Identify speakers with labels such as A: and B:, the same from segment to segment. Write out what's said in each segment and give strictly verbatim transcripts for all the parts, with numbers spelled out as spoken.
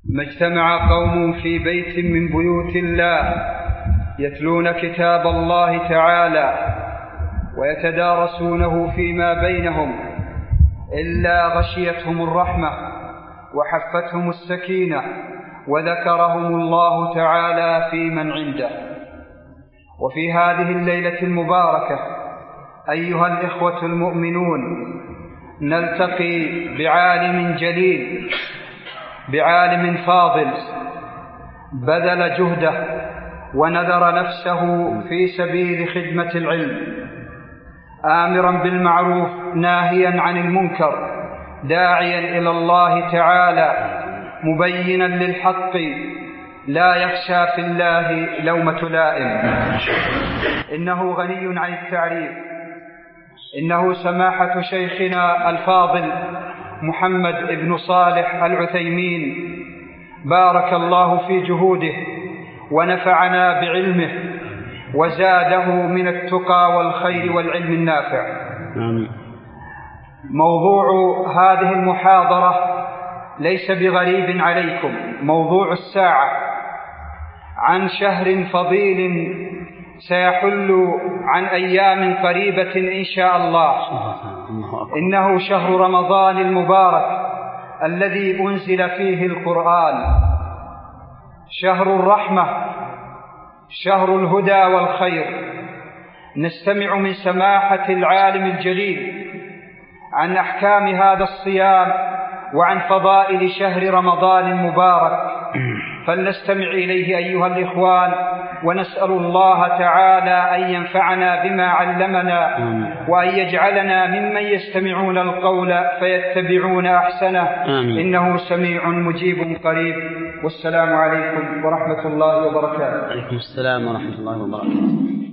A: ما اجتمع قوم في بيت من بيوت الله يتلون كتاب الله تعالى ويتدارسونه فيما بينهم إلا غشيتهم الرحمة وحفتهم السكينة وذكرهم الله تعالى في من عنده. وفي هذه الليلة المباركة أيها الإخوة المؤمنون نلتقي بعالم جليل، بعالم فاضل بذل جهده ونذر نفسه في سبيل خدمة العلم، آمرا بالمعروف ناهيا عن المنكر، داعيا إلى الله تعالى، مبينا للحق، لا يخشى في الله لومة لائم. إنه غني عن التعريف، إنه سماحة شيخنا الفاضل محمد بن صالح العثيمين، بارك الله في جهوده ونفعنا بعلمه وزاده من التقى والخير والعلم النافع. آمين. موضوع هذه المحاضرة ليس بغريب عليكم، موضوع الساعة عن شهر فضيل سيحل عن أيام قريبة إن شاء الله. إنه شهر رمضان المبارك الذي أنزل فيه القرآن، شهر الرحمة، شهر الهدى والخير. نستمع من سماحة العالم الجليل عن أحكام هذا الصيام وعن فضائل شهر رمضان المبارك، فلنستمع إليه أيها الإخوان، ونسأل الله تعالى أن ينفعنا بما علمنا وأن يجعلنا ممن يستمعون القول فيتبعون أحسنه. آمين. إنه سميع مجيب قريب. والسلام عليكم ورحمة الله وبركاته.
B: عليكم السلام ورحمة الله وبركاته.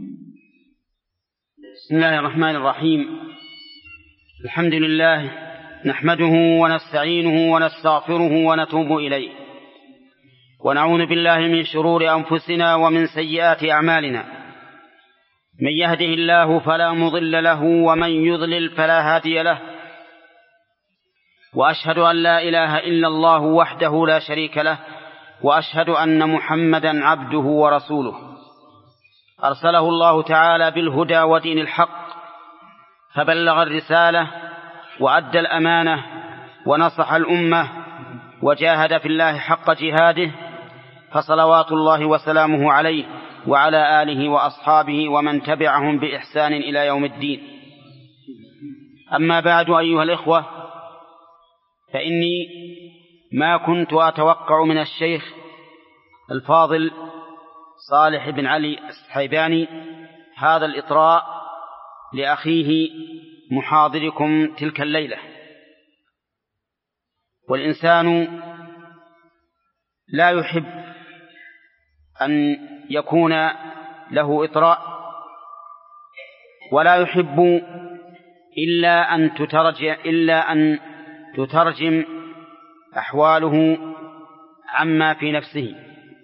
B: بسم الله الرحمن الرحيم. الحمد لله نحمده ونستعينه ونستغفره ونتوب إليه، ونعوذ بالله من شرور أنفسنا ومن سيئات أعمالنا. من يهده الله فلا مضل له ومن يضلل فلا هادي له، وأشهد أن لا إله إلا الله وحده لا شريك له، وأشهد أن محمدا عبده ورسوله أرسله الله تعالى بالهدى ودين الحق، فبلغ الرسالة وأدى الأمانة ونصح الأمة وجاهد في الله حق جهاده، فصلوات الله وسلامه عليه وعلى آله وأصحابه ومن تبعهم بإحسان إلى يوم الدين. أما بعد أيها الإخوة، فإني ما كنت أتوقع من الشيخ الفاضل صالح بن علي السحيباني هذا الإطراء لأخيه محاضركم تلك الليلة. والإنسان لا يحب أن يكون له إطراء، ولا يحب إلا أن تترجم, إلا أن تترجم أحواله عما في نفسه.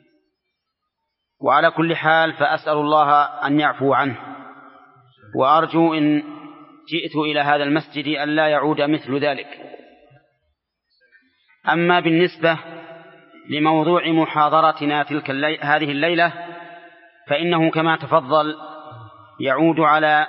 B: وعلى كل حال فأسأل الله أن يعفو عنه، وأرجو إن جئت إلى هذا المسجد أن لا يعود مثل ذلك. أما بالنسبة لموضوع محاضرتنا تلك الليلة هذه الليلة، فإنه كما تفضل يعود على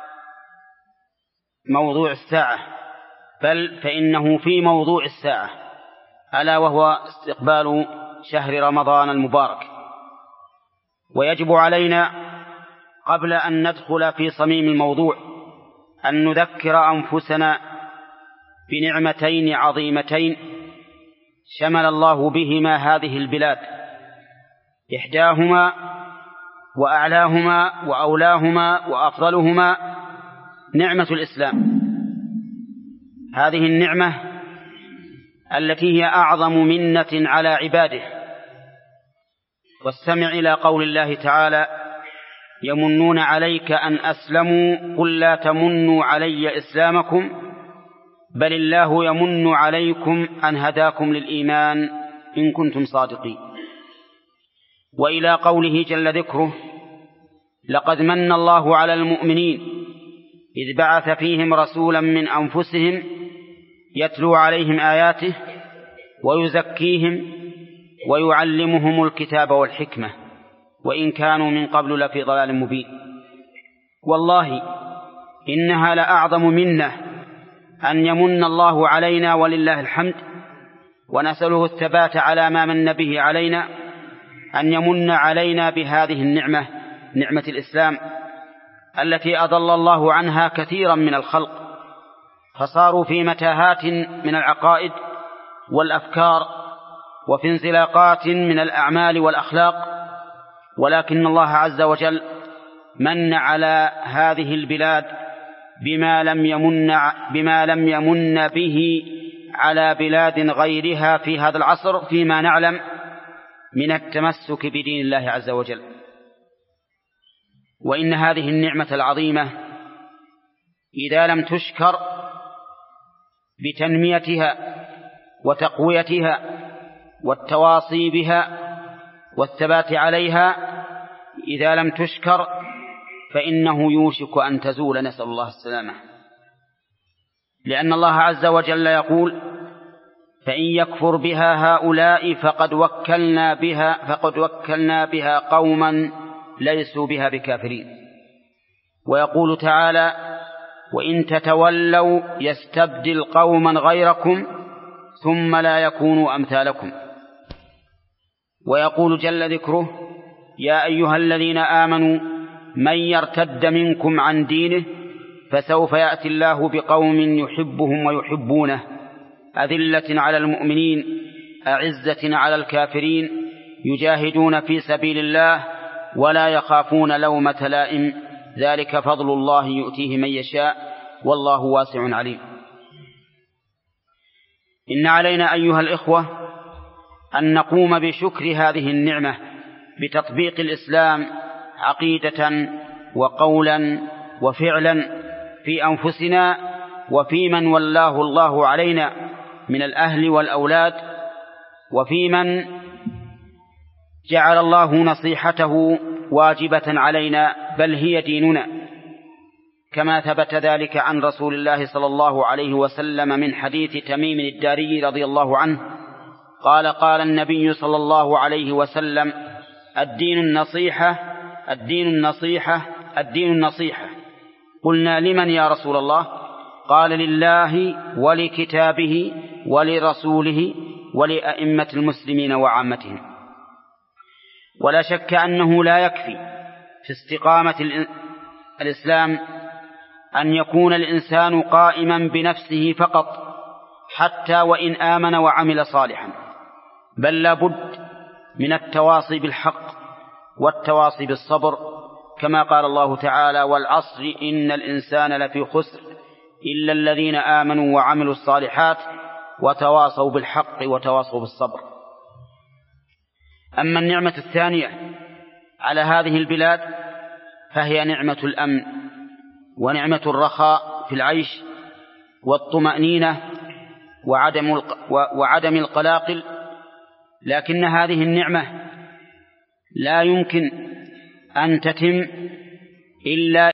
B: موضوع الساعة، بل فإنه في موضوع الساعة، ألا وهو استقبال شهر رمضان المبارك. ويجب علينا قبل أن ندخل في صميم الموضوع أن نذكر أنفسنا بنعمتين عظيمتين شمل الله بهما هذه البلاد، إحداهما وأعلاهما وأولاهما وأفضلهما نعمة الإسلام. هذه النعمة التي هي أعظم منة على عباده. واستمع إلى قول الله تعالى: يمنون عليك أن أسلموا قل لا تمنوا علي إسلامكم بل الله يمن عليكم أن هداكم للإيمان إن كنتم صادقين. وإلى قوله جل ذكره: لقد من الله على المؤمنين إذ بعث فيهم رسولا من أنفسهم يتلو عليهم آياته ويزكيهم ويعلمهم الكتاب والحكمة وإن كانوا من قبل لفي ضلال مبين. والله إنها لأعظم منة أن يمن الله علينا ولله الحمد، ونسأله الثبات على ما من به علينا، أن يمن علينا بهذه النعمة، نعمة الإسلام التي أضل الله عنها كثيرا من الخلق، فصاروا في متاهات من العقائد والأفكار وفي انزلاقات من الأعمال والأخلاق. ولكن الله عز وجل من على هذه البلاد بما لم يمن, بما لم يمن به على بلاد غيرها في هذا العصر فيما نعلم من التمسك بدين الله عز وجل. وإن هذه النعمة العظيمة إذا لم تشكر بتنميتها وتقويتها والتواصي بها والثبات عليها، إذا لم تشكر فإنه يوشك أن تزول، نسأل الله السلامة. لأن الله عز وجل يقول: فإن يكفر بها هؤلاء فقد وكلنا بها فقد وكلنا بها قوما ليسوا بها بكافرين. ويقول تعالى: وإن تتولوا يستبدل قوما غيركم ثم لا يكونوا أمثالكم. ويقول جل ذكره: يا أيها الذين آمنوا من يرتد منكم عن دينه فسوف يأتي الله بقوم يحبهم ويحبونه أذلة على المؤمنين أعزة على الكافرين يجاهدون في سبيل الله ولا يخافون لومة لائم ذلك فضل الله يؤتيه من يشاء والله واسع عليم. إن علينا أيها الإخوة أن نقوم بشكر هذه النعمة بتطبيق الإسلام عقيدة وقولا وفعلا في أنفسنا وفي من ولاه الله علينا من الأهل والأولاد، وفي من جعل الله نصيحته واجبة علينا بل هي ديننا، كما ثبت ذلك عن رسول الله صلى الله عليه وسلم من حديث تميم الداري رضي الله عنه قال: قال النبي صلى الله عليه وسلم: الدين النصيحة الدين النصيحة الدين النصيحة. قلنا: لمن يا رسول الله؟ قال: لله ولكتابه ولرسوله ولأئمة المسلمين وعامتهم. ولا شك أنه لا يكفي في استقامة الإسلام أن يكون الإنسان قائما بنفسه فقط حتى وإن آمن وعمل صالحا، بل لا بد من التواصي بالحق والتواصي بالصبر، كما قال الله تعالى: والعصر إن الإنسان لفي خسر إلا الذين آمنوا وعملوا الصالحات وتواصوا بالحق وتواصوا بالصبر. أما النعمة الثانية على هذه البلاد فهي نعمة الأمن ونعمة الرخاء في العيش والطمأنينة وعدم وعدم القلاقل. لكن هذه النعمة لا يمكن أن تتم إلا